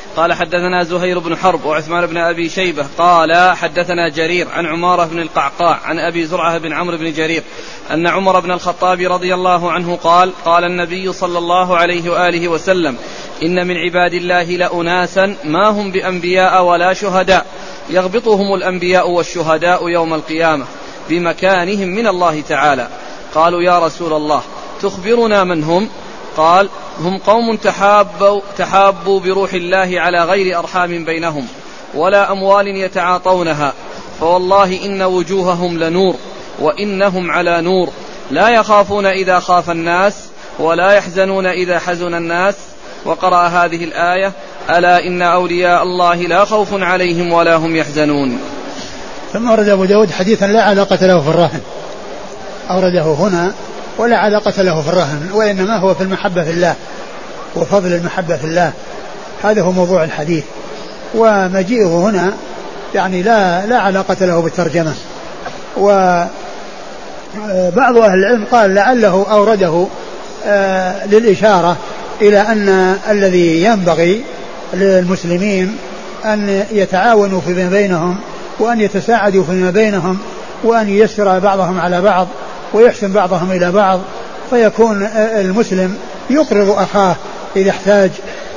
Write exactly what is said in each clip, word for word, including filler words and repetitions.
قال حدثنا زهير بن حرب وعثمان بن أبي شيبة قال حدثنا جرير عن عمارة بن القعقاع عن أبي زرعة بن عمرو بن جرير أن عمر بن الخطاب رضي الله عنه قال قال النبي صلى الله عليه وآله وسلم إن من عباد الله لأناسا ما هم بأنبياء ولا شهداء يغبطهم الأنبياء والشهداء يوم القيامة بمكانهم من الله تعالى. قالوا يا رسول الله تخبرنا من هم؟ قال هم قوم تحابوا, تحابوا بروح الله على غير أرحام بينهم ولا أموال يتعاطونها، فوالله إن وجوههم لنور وإنهم على نور، لا يخافون إذا خاف الناس ولا يحزنون إذا حزن الناس. وقرأ هذه الآية ألا إن أولياء الله لا خوف عليهم ولا هم يحزنون. ثم أورد أبو داود حديثا لا علاقة له في الرهن، أورده هنا ولا علاقة له في الرهن، وإنما هو في المحبة في الله وفضل المحبة في الله، هذا هو موضوع الحديث. ومجيئه هنا يعني لا, لا علاقة له بالترجمة. وبعض أهل العلم قال لعله أورده للإشارة إلى أن الذي ينبغي للمسلمين أن يتعاونوا فيما بينهم وأن يتساعدوا فيما بينهم وأن ييسر بعضهم على بعض ويحسن بعضهم إلى بعض، فيكون المسلم يقرض أخاه إذا احتاج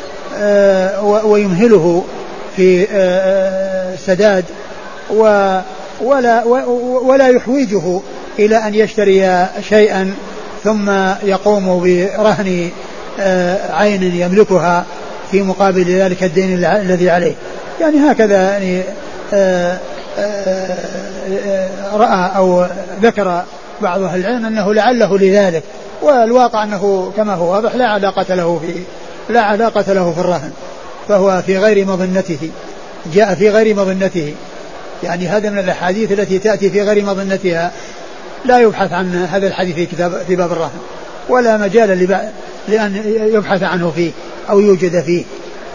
ويمهله في سداد ولا, ولا يحوجه إلى أن يشتري شيئا ثم يقوم برهن عين يملكها في مقابل ذلك الدين الذي عليه. يعني هكذا يعني رأى أو ذكر بعض أهل العلم أنه لعله لذلك، والواقع أنه كما هو واضح لا علاقة له في لا علاقة له في الرهن، فهو في غير مظنته، جاء في غير مظنته. يعني هذا من الأحاديث التي تأتي في غير مظنتها، لا يبحث عن هذا الحديث في كتاب في باب الرهن ولا مجال لأن يبحث عنه فيه أو يوجد فيه.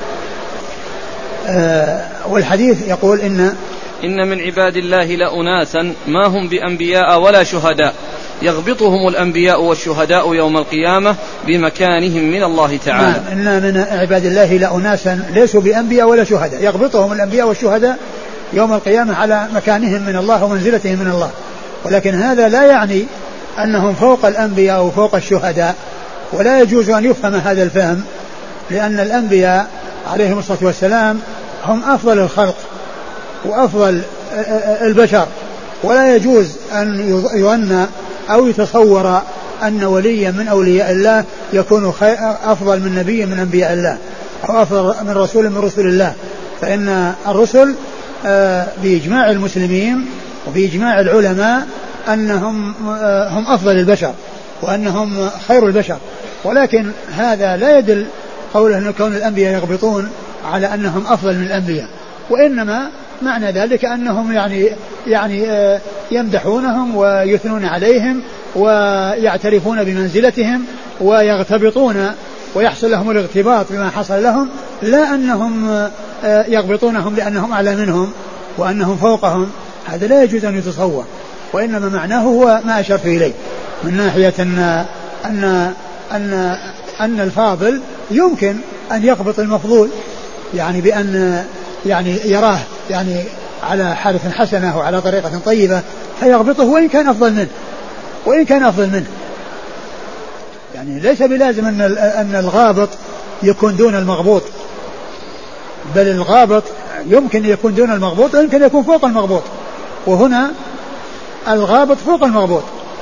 آه والحديث يقول إن إن من عباد الله لأناسا ما هم بأنبياء ولا شهداء يغبطهم الأنبياء والشهداء يوم القيامة بمكانهم من الله تعالى. نعم، إن من عباد الله لأناسا ليسوا بأنبياء ولا شهداء يغبطهم الأنبياء والشهداء يوم القيامة على مكانهم من الله ومنزلتهم من الله، ولكن هذا لا يعني أنهم فوق الأنبياء وفوق الشهداء، ولا يجوز أن يفهم هذا الفهم، لأن الأنبياء عليهم الصلاة والسلام هم أفضل الخلق وأفضل البشر، ولا يجوز أن يظن أو يتصور أن وليا من أولياء الله يكون أفضل من نبي من أنبياء الله أو أفضل من رسول من رسول الله. فإن الرسل بإجماع المسلمين وبإجماع العلماء أنهم هم أفضل البشر وأنهم خير البشر، ولكن هذا لا يدل قوله أن كون الأنبياء يغبطون على أنهم أفضل من الأنبياء، وإنما معنى ذلك أنهم يعني يعني يمدحونهم ويثنون عليهم ويعترفون بمنزلتهم ويغتبطون ويحصل لهم الاغتباط بما حصل لهم، لا أنهم يغبطونهم لأنهم أعلى منهم وأنهم فوقهم، هذا لا يجوز أن يتصور، وإنما معناه هو ما أشرت إليه من ناحية أن أن أن أن الفاضل يمكن أن يغبط المفضول، يعني بأن يعني يراه يعني على حالة حسنة وعلى طريقة طيبة فيغبطه وإن كان أفضل منه وإن كان أفضل منه. يعني ليس بلازم أن أن الغابط يكون دون المغبوط، بل الغابط يمكن يكون دون المغبوط ويمكن يكون فوق المغبوط، وهنا الغابط فوق المغبوط،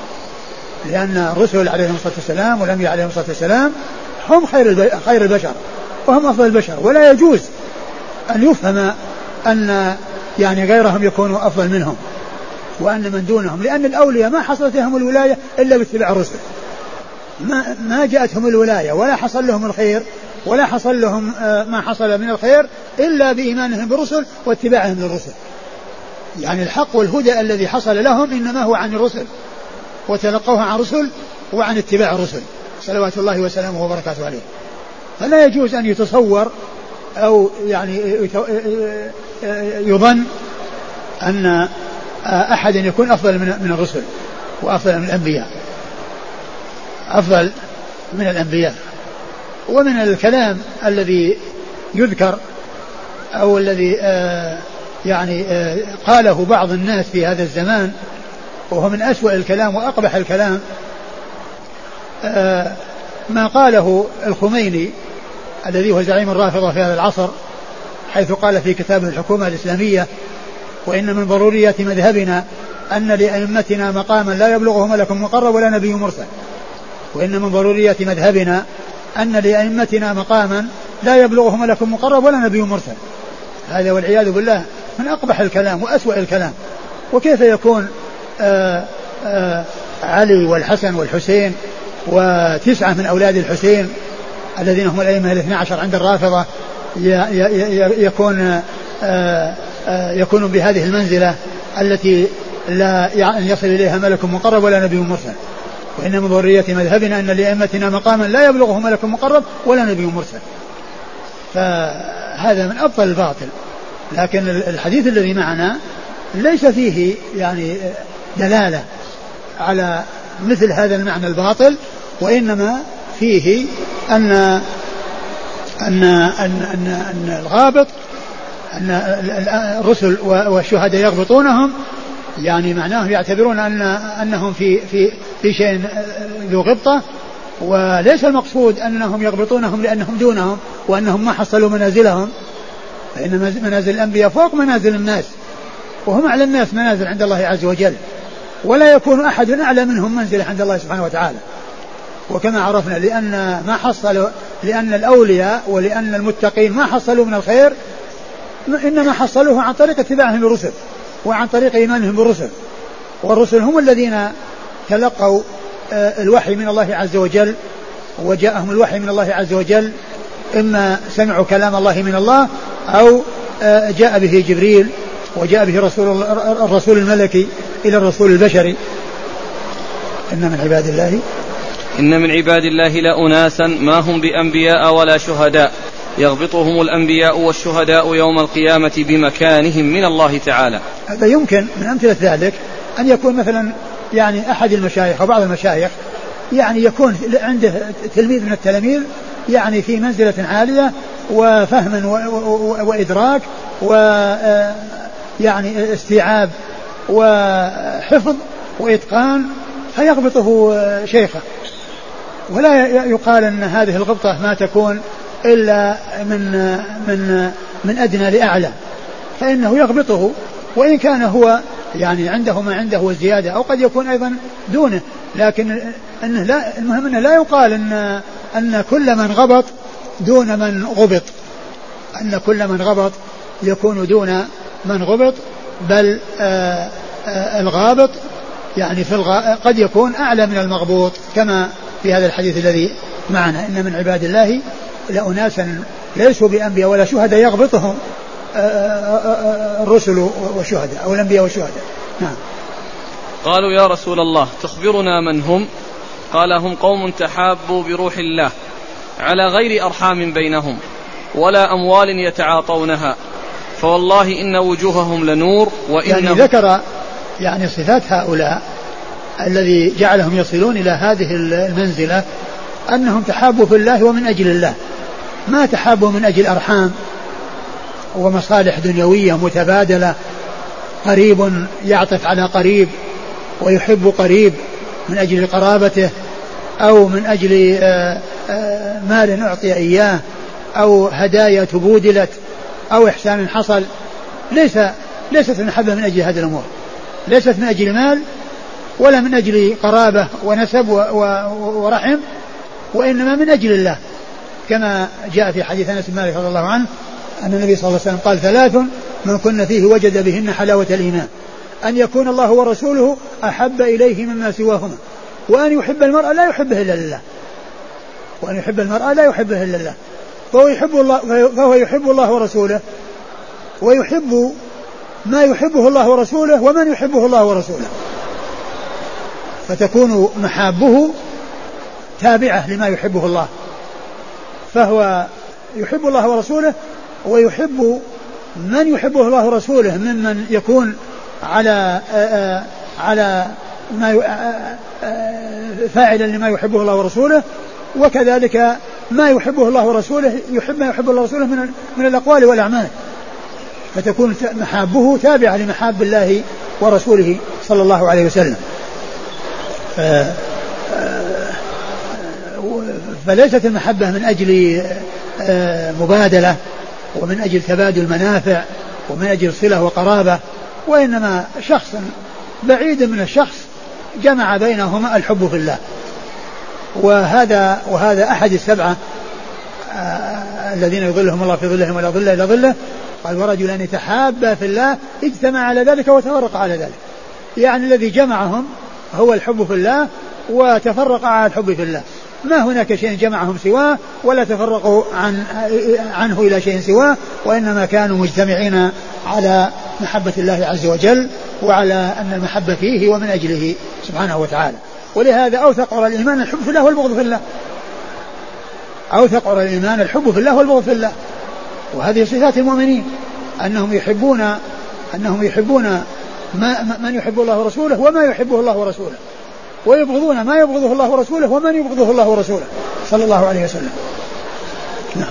لأن الرسل عليهم الصلاة والسلام والأنبياء عليهم الصلاة والسلام هم خير خير البشر وهم أفضل البشر، ولا يجوز أن يفهم أن يعني غيرهم يكونوا أفضل منهم وأن من دونهم، لأن الأولياء ما حصلت لهم الولاية إلا باتباع الرسل، ما ما جاءتهم الولاية ولا حصل لهم الخير ولا حصل لهم ما حصل من الخير إلا بإيمانهم بالرسل واتباعهم للرسل. يعني الحق والهدى الذي حصل لهم إنما هو عن الرسل وتلقوه عن رسل وعن اتباع الرسل صلوات الله وسلامه وبركاته عليه. فلا يجوز أن يتصور أو يعني يظن أن أحد يكون أفضل من الرسل وأفضل من الأنبياء أفضل من الأنبياء. ومن الكلام الذي يذكر أو الذي آه يعني آه قاله بعض الناس في هذا الزمان، وهو من أسوأ الكلام وأقبح الكلام، آه ما قاله الخميني الذي هو زعيم الرافضة في هذا العصر، حيث قال في كتابه الحكومة الإسلامية: وإن من ضروريات مذهبنا أن لأئمتنا مقاما لا يبلغه ملك مقرب ولا نبي مرسل. وإن من ضروريات مذهبنا أن لأئمتنا مقاما لا يبلغه ملك مقرب ولا نبي مرسل. هذا والعياذ بالله من أقبح الكلام وأسوأ الكلام. وكيف يكون آآ آآ علي والحسن والحسين وتسعة من أولاد الحسين الذين هم الأئمة الاثنى عشر عند الرافضة يكون يكون بهذه المنزلة التي لا يصل إليها ملك مقرب ولا نبي مرسل. وإن من ضرورية مذهبنا أن لأئمتنا مقاما لا يبلغه ملك مقرب ولا نبي مرسل. فهذا من أبطل الباطل. لكن الحديث الذي معنا ليس فيه يعني دلالة على مثل هذا المعنى الباطل، وإنما فيه أن أن أن أن, أن الغابط أن الرسل والشهداء يغبطونهم، يعني معناه يعتبرون أن أنهم في في في شيء ذو غبطة، وليس المقصود أنهم يغبطونهم لأنهم دونهم وأنهم ما حصلوا منازلهم، فإن منازل الأنبياء فوق منازل الناس، وهم أعلى الناس منازل عند الله عز وجل، ولا يكون أحد أعلى منهم منزلة عند الله سبحانه وتعالى. وكما عرفنا لأن ما حصلوا لأن الأولياء ولأن المتقين ما حصلوا من الخير إنما حصلوه عن طريق اتباعهم للرسل وعن طريق إيمانهم بالرسل، والرسل هم الذين تلقوا الوحي من الله عز وجل، وجاءهم الوحي من الله عز وجل، إما سمعوا كلام الله من الله أو جاء به جبريل وجاء به رسول الرسول الملكي إلى الرسول البشري. إن من عباد الله إن من عباد الله لأناسا ما هم بأنبياء ولا شهداء يغبطهم الأنبياء والشهداء يوم القيامة بمكانهم من الله تعالى. هذا يمكن من أمثلة ذلك أن يكون مثلا يعني أحد المشايخ أو بعض المشايخ يعني يكون عنده تلميذ من التلاميذ يعني في منزلة عالية وفهم وإدراك ويعني استيعاب وحفظ وإتقان، فيغبطه شيخه، ولا يقال أن هذه الغبطة ما تكون إلا من من من أدنى لأعلى، فإنه يغبطه وإن كان هو يعني عنده ما عنده والزيادة، أو قد يكون أيضا دونه، لكن إنه لا المهم أنه لا يقال أن أن كل من غبط دون من غبط، أن كل من غبط يكون دون من غبط، بل آآ آآ الغابط يعني في الغ... قد يكون أعلى من المغبوط، كما في هذا الحديث الذي معنا: إن من عباد الله لأناسا ليسوا بأنبياء ولا شهداء يغبطهم الرسل والشهداء أو الأنبياء والشهداء. نعم. قالوا: يا رسول الله تخبرنا من هم؟ قال: هم قوم تحابوا بروح الله على غير أرحام بينهم ولا أموال يتعاطونها، فوالله إن وجوههم لنور وإنهم. يعني ذكر يعني صفات هؤلاء الذي جعلهم يصلون إلى هذه المنزلة، أنهم تحابوا في الله ومن أجل الله، ما تحابوا من أجل أرحام ومصالح دنيوية متبادلة، قريب يعطف على قريب ويحب قريب من أجل قرابته، أو من أجل مال أعطي إياه، أو هدايا تبودلت، أو إحسان حصل. ليس ليست المحبة من أجل هذه الأمور، ليست من أجل مال ولا من أجل قرابة ونسب ورحم، وإنما من أجل الله، كما جاء في حديث أنس بن مالك رضي الله عنه أن النبي صلى الله عليه وسلم قال: ثلاث من كن فيه وجد بهن حلاوة الإيمان: أن يكون الله ورسوله أحب إليه مما سواهما، وأن يحب المرء لا يحبه إلا لله، وأن يحب المرء لا يحبه إلا لله، فهو يحب الله, فهو يحب الله ورسوله، ويحب ما يحبه الله ورسوله ومن يحبه الله ورسوله، فتكون محابه تابعة لما يحبه الله، فهو يحب الله ورسوله ويحب من يحبه الله ورسوله ممن يكون على على ما فاعلا لما يحبه الله ورسوله، وكذلك ما يحبه الله ورسوله يحب ما يحب الله ورسوله من من الأقوال والأعمال، فتكون محابه تابعة لمحاب الله ورسوله صلى الله عليه وسلم. فليست المحبة من أجل مبادلة ومن أجل تبادل منافع ومن أجل صلة وقرابة، وإنما شخص بعيد من الشخص جمع بينهما الحب في الله. وهذا وهذا أحد السبعة الذين يظلهم الله في ظلهم ولا ظل إلا ظله. قال ورجلان يتحابا في الله اجتمع على ذلك وتفرق على ذلك، يعني الذي جمعهم هو الحب في الله وتفرق على الحب في الله، ما هناك شيء جمعهم سواه ولا تفرقوا عن عنه إلى شيء سواه، وإنما كانوا مجتمعين على محبة الله عز وجل وعلى أن المحبة فيه ومن أجله سبحانه وتعالى. ولهذا أوثق على الإيمان الحب في الله والبغض في الله، أوثق على الإيمان الحب في الله والبغض في الله. وهذه صفات المؤمنين أنهم يحبون أنهم يحبون ما من يحب الله ورسوله وما يحبه الله ورسوله، ويبغضون ما يبغضه الله ورسوله ومن يبغضه الله ورسوله صلى الله عليه وسلم. نعم.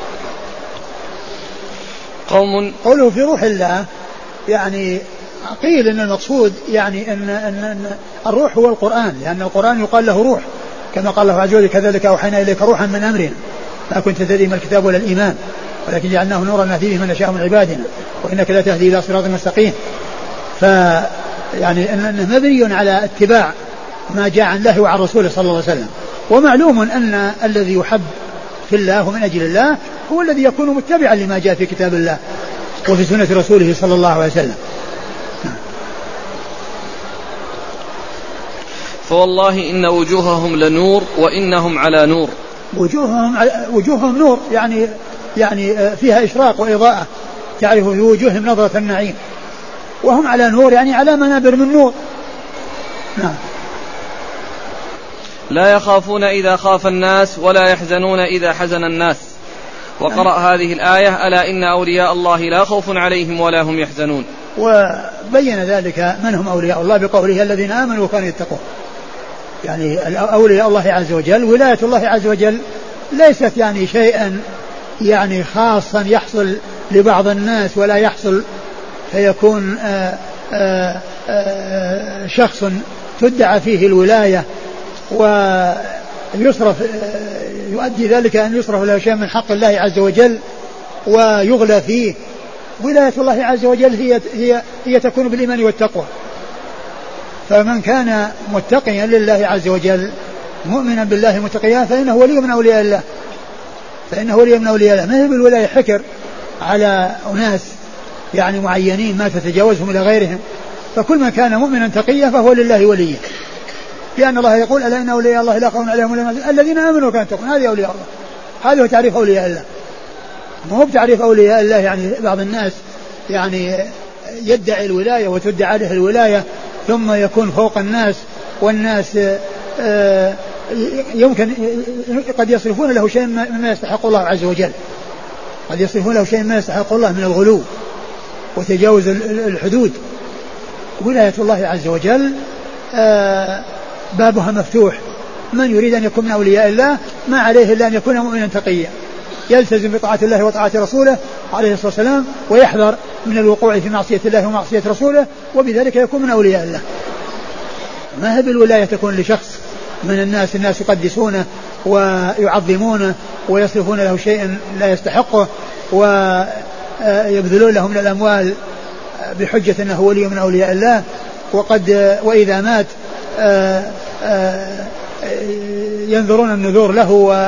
قوم قوله في روح الله، يعني قيل ان المقصود يعني ان, إن, إن الروح هو القرآن، لأن القرآن يقال له روح كما قال الله عز وجل كذلك أوحينا إليك روحا من أمرنا ما كنت تدري ما الكتاب ولا الإيمان ولكن جعلناه نورا نهدي به من نشاء من عبادنا وإنك لا تهدي إلى صراط مستقيم. فيعني أنه مبني على اتباع ما جاء عن الله وعن رسوله صلى الله عليه وسلم. ومعلوم أن الذي يحب في الله ومن أجل الله هو الذي يكون متبعا لما جاء في كتاب الله وفي سنة رسوله صلى الله عليه وسلم. فوالله إن وجوههم لنور وإنهم على نور. وجوههم وجوههم نور، يعني يعني فيها إشراق وإضاءة، تعرف في وجوههم نظرة النعيم، وهم على نور يعني على منابر من نور. نعم. لا يخافون إذا خاف الناس ولا يحزنون إذا حزن الناس. وقرأ نعم. هذه الآية ألا إن أولياء الله لا خوف عليهم ولا هم يحزنون. وبين ذلك من هم أولياء الله بقوله الذين آمنوا وكانوا يتقون، يعني أولياء الله عز وجل ولاية الله عز وجل ليست يعني شيئا يعني خاصا يحصل لبعض الناس ولا يحصل فيكون آآ آآ آآ شخص تدعى فيه الولاية ويصرف يؤدي ذلك أن يصرف له شيء من حق الله عز وجل ويغلى فيه. ولاية الله عز وجل هي, هي, هي تكون بالإيمان والتقوى. فمن كان متقيا لله عز وجل مؤمنا بالله متقيا فإنه ولي من أولياء الله، فإنه ولي من أولياء الله. ما هي بالولاية حكر على أناس يعني معينين ما تتجاوزهم إلى غيرهم، فكل من كان مؤمنا تقيا فهو لله وليه، لأن الله يقول ألا إن أولياء الله لا خوف عليهم ولا هم يحزنون الذين آمنوا وكانوا يتقون. هذه أولياء الله، هذا هو تعريف أولياء الله. ما هو بتعريف أولياء الله يعني بعض الناس يعني يدعي الولاية وتدعى عليه الولاية ثم يكون فوق الناس، والناس يمكن قد يصرفون له شيء مما يستحق الله عز وجل، قد يصرفون له شيء مما يستحق الله من الغلو وتجاوز الحدود. ولاية الله عز وجل بابها مفتوح، من يريد أن يكون من أولياء الله ما عليه إلا أن يكون مؤمنا تقيا يلتزم بطاعة الله وطاعة رسوله عليه الصلاة والسلام ويحذر من الوقوع في معصية الله ومعصية رسوله، وبذلك يكون من أولياء الله. ما هي بالولاية تكون لشخص من الناس، الناس يقدسونه ويعظمونه ويصرفون له شيئا لا يستحقه ويبذلون له من الأموال بحجة أنه ولي من أولياء الله، وقد وإذا مات ينظرون النذور له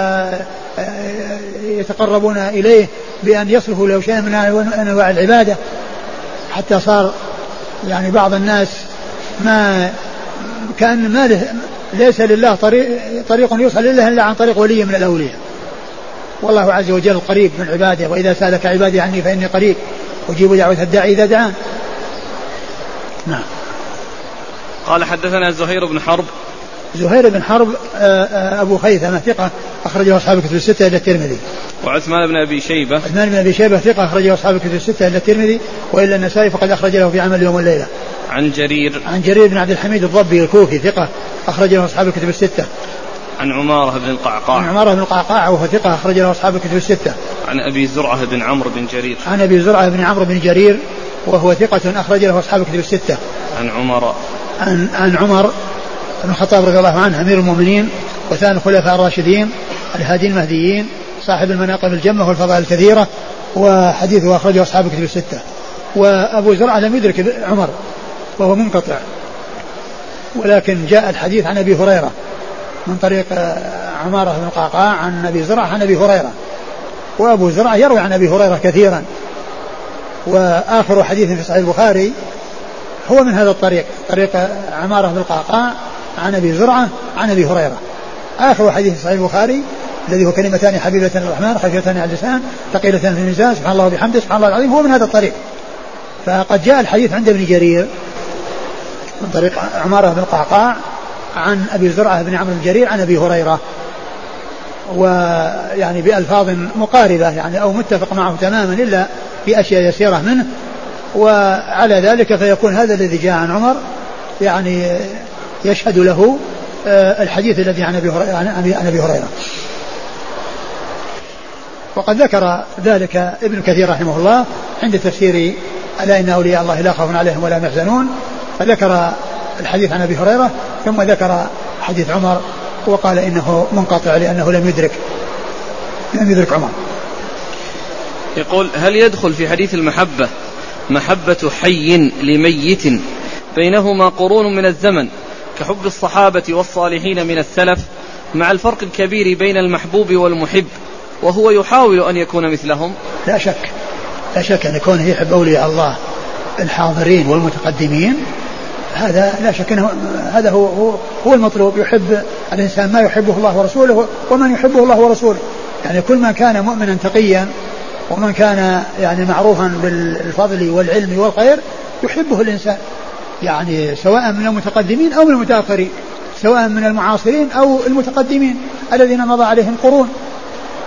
ويتقربون إليه بأن يصرفوا له شيئا من أنواع العبادة، حتى صار يعني بعض الناس ما كأن ما له ليس لله طريق, طريق يوصل لله إلا عن طريق ولي من الأولياء. والله عز وجل قريب من عباده، وإذا سألك عبادي عني فإني قريب أجيب دعوة الداعي إذا دعان. نعم. قال حدثنا زهير بن حرب. زهير بن حرب أبو خيثمة ثقة أخرجه أصحاب الكتب الستة إلى الترمذي. وعثمان بن أبي شيبة. عثمان بن أبي شيبة ثقة أخرجه أصحاب الكتب الستة إلى الترمذي وإلا النسائي فقد أخرج له في عمل اليوم والليلة. عن جرير. عن جرير بن عبد الحميد الضبي الكوفي ثقة أخرج له أصحاب الكتب الستة. عن عمارة بن القعقاع عن عمارة بن القعقاع وهو ثقة أخرج له أصحاب الكتب الستة. عن أبي زرعة بن عمرو بن جرير عن أبي زرعة بن عمرو بن جرير وهو ثقة أخرج له أصحاب الكتب الستة. عن عمر عن, عن عمر بن الخطاب رضي الله عنه أمير المؤمنين وثاني الخلفاء الراشدين الهادي المهديين صاحب المناقب الجمة والفضائل الكثيرة وحديثه أخرجه أصحاب الكتب الستة. وأبو زرعة لم يدرك عمر وهو منقطع, ولكن جاء الحديث عن أبي هريرة من طريق عمارة بن القعقاع عن أبي زرعة عن أبي هريرة, وأبو زرعة يروي عن أبي هريرة كثيرا, وآخر حديث في صحيح البخاري هو من هذا الطريق, طريق عمارة بن القعقاع عن أبي زرعة عن أبي هريرة. آخر حديث في صحيح البخاري الذي هو كلمتان حبيبة الرحمن خفيفتان على اللسان ثقيلتان في الميزان سبحان الله وبحمده سبحان الله العظيم, هو من هذا الطريق. فقد جاء الحديث عند ابن جرير من طريق عمارة بن القعقاع عن أبي زرعة بن عمرو بن جرير عن أبي هريرة, ويعني بألفاظ مقاربة يعني أو متفق معه تماما إلا في أشياء يسيرة منه. وعلى ذلك فيكون هذا الذي جاء عن عمر يعني يشهد له الحديث الذي عن أبي هريرة, عن أبي هريرة. وقد ذكر ذلك ابن كثير رحمه الله عند تفسير ألا إن أولياء الله لا خوف عليهم ولا هم يحزنون, فذكر الحديث عن أبي هريرة ثم ذكر حديث عمر وقال إنه منقطع لأنه لم يدرك لم يدرك عمر. يقول هل يدخل في حديث المحبة محبة حي لميت بينهما قرون من الزمن كحب الصحابة والصالحين من السلف مع الفرق الكبير بين المحبوب والمحب وهو يحاول أن يكون مثلهم؟ لا شك لا شك أن يكون يحب أولياء الله الحاضرين والمتقدمين, هذا لا شك أنه هذا هو, هو, هو المطلوب. يحب الإنسان ما يحبه الله ورسوله ومن يحبه الله ورسوله, يعني كل من كان مؤمنا تقيا ومن كان يعني معروفا بالفضل والعلم والخير يحبه الإنسان, يعني سواء من المتقدمين أو من المتأخرين, سواء من المعاصرين أو المتقدمين الذين مضى عليهم قرون.